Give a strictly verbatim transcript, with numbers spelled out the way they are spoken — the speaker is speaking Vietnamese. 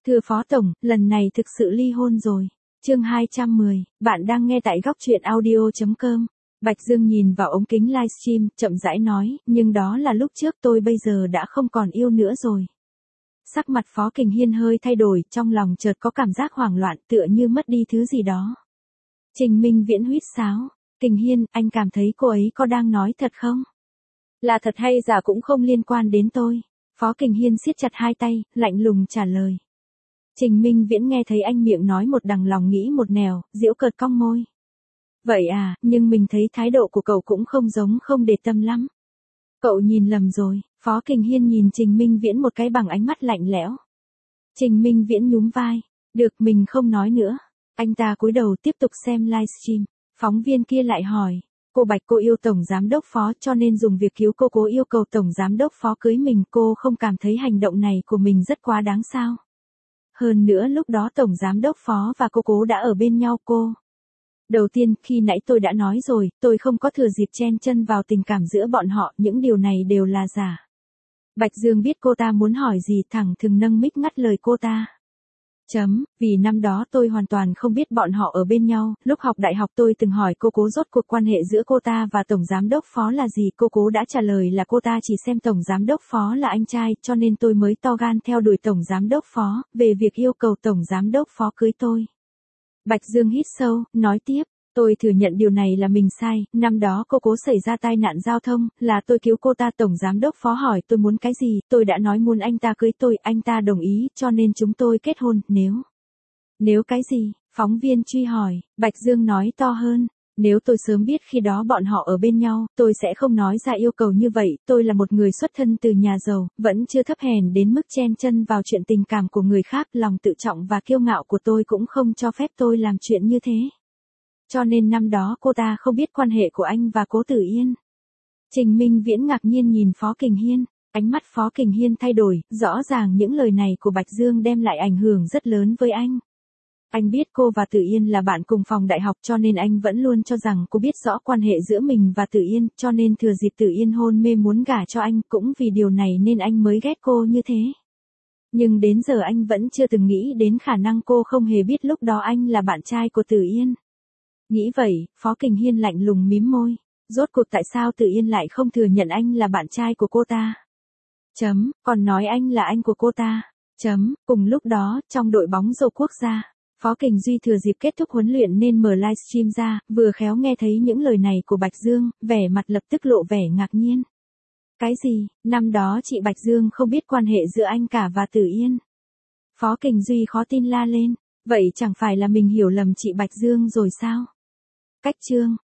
Thưa Phó Tổng, lần này thực sự ly hôn rồi. Chương hai trăm mười, bạn đang nghe tại góc truyện audio chấm com. Bạch Dương nhìn vào ống kính livestream, chậm rãi nói, nhưng đó là lúc trước, tôi bây giờ đã không còn yêu nữa rồi. Sắc mặt Phó Kình Hiên hơi thay đổi, trong lòng chợt có cảm giác hoảng loạn, tựa như mất đi thứ gì đó. Trình Minh Viễn huýt sáo, Kình Hiên, anh cảm thấy cô ấy có đang nói thật không? Là thật hay giả cũng không liên quan đến tôi. Phó Kình Hiên siết chặt hai tay, lạnh lùng trả lời. Trình Minh Viễn nghe thấy anh miệng nói một đằng lòng nghĩ một nẻo, giễu cợt cong môi. Vậy à, nhưng mình thấy thái độ của cậu cũng không giống không để tâm lắm. Cậu nhìn lầm rồi. Phó Kình Hiên nhìn Trình Minh Viễn một cái bằng ánh mắt lạnh lẽo. Trình Minh Viễn nhún vai. Được, mình không nói nữa. Anh ta cúi đầu tiếp tục xem livestream. Phóng viên kia lại hỏi. Cô Bạch cô yêu Tổng Giám đốc Phó cho nên dùng việc cứu cô cố yêu cầu Tổng Giám đốc Phó cưới mình. Cô không cảm thấy hành động này của mình rất quá đáng sao? Hơn nữa lúc đó Tổng Giám đốc Phó và cô cố đã ở bên nhau cô. Đầu tiên, khi nãy tôi đã nói rồi, tôi không có thừa dịp chen chân vào tình cảm giữa bọn họ, những điều này đều là giả. Bạch Dương biết cô ta muốn hỏi gì, thẳng thừng nâng mic ngắt lời cô ta. Chấm, vì năm đó tôi hoàn toàn không biết bọn họ ở bên nhau, lúc học đại học tôi từng hỏi cô cố rốt cuộc quan hệ giữa cô ta và Tổng Giám đốc Phó là gì, cô cố đã trả lời là cô ta chỉ xem Tổng Giám đốc Phó là anh trai, cho nên tôi mới to gan theo đuổi Tổng Giám đốc Phó, về việc yêu cầu Tổng Giám đốc Phó cưới tôi. Bạch Dương hít sâu, nói tiếp. Tôi thừa nhận điều này là mình sai, năm đó cô cố xảy ra tai nạn giao thông, là tôi cứu cô ta. Tổng Giám đốc Phó hỏi tôi muốn cái gì, tôi đã nói muốn anh ta cưới tôi, anh ta đồng ý, cho nên chúng tôi kết hôn, nếu... Nếu cái gì? Phóng viên truy hỏi, Bạch Dương nói to hơn. Nếu tôi sớm biết khi đó bọn họ ở bên nhau, tôi sẽ không nói ra yêu cầu như vậy, tôi là một người xuất thân từ nhà giàu, vẫn chưa thấp hèn đến mức chen chân vào chuyện tình cảm của người khác, lòng tự trọng và kiêu ngạo của tôi cũng không cho phép tôi làm chuyện như thế. Cho nên năm đó cô ta không biết quan hệ của anh và Cố Tử Yên. Trình Minh Viễn ngạc nhiên nhìn Phó Kình Hiên, ánh mắt Phó Kình Hiên thay đổi, rõ ràng những lời này của Bạch Dương đem lại ảnh hưởng rất lớn với anh. Anh biết cô và Tử Yên là bạn cùng phòng đại học cho nên anh vẫn luôn cho rằng cô biết rõ quan hệ giữa mình và Tử Yên, cho nên thừa dịp Tử Yên hôn mê muốn gả cho anh, cũng vì điều này nên anh mới ghét cô như thế. Nhưng đến giờ anh vẫn chưa từng nghĩ đến khả năng cô không hề biết lúc đó anh là bạn trai của Tử Yên. Nghĩ vậy, Phó Kình Hiên lạnh lùng mím môi. Rốt cuộc tại sao Tử Yên lại không thừa nhận anh là bạn trai của cô ta? Chấm, còn nói anh là anh của cô ta. Chấm, cùng lúc đó, trong đội bóng rổ quốc gia, Phó Kình Duy thừa dịp kết thúc huấn luyện nên mở livestream ra, vừa khéo nghe thấy những lời này của Bạch Dương, vẻ mặt lập tức lộ vẻ ngạc nhiên. Cái gì, năm đó chị Bạch Dương không biết quan hệ giữa anh cả và Tử Yên? Phó Kình Duy khó tin la lên, vậy chẳng phải là mình hiểu lầm chị Bạch Dương rồi sao? Cách chương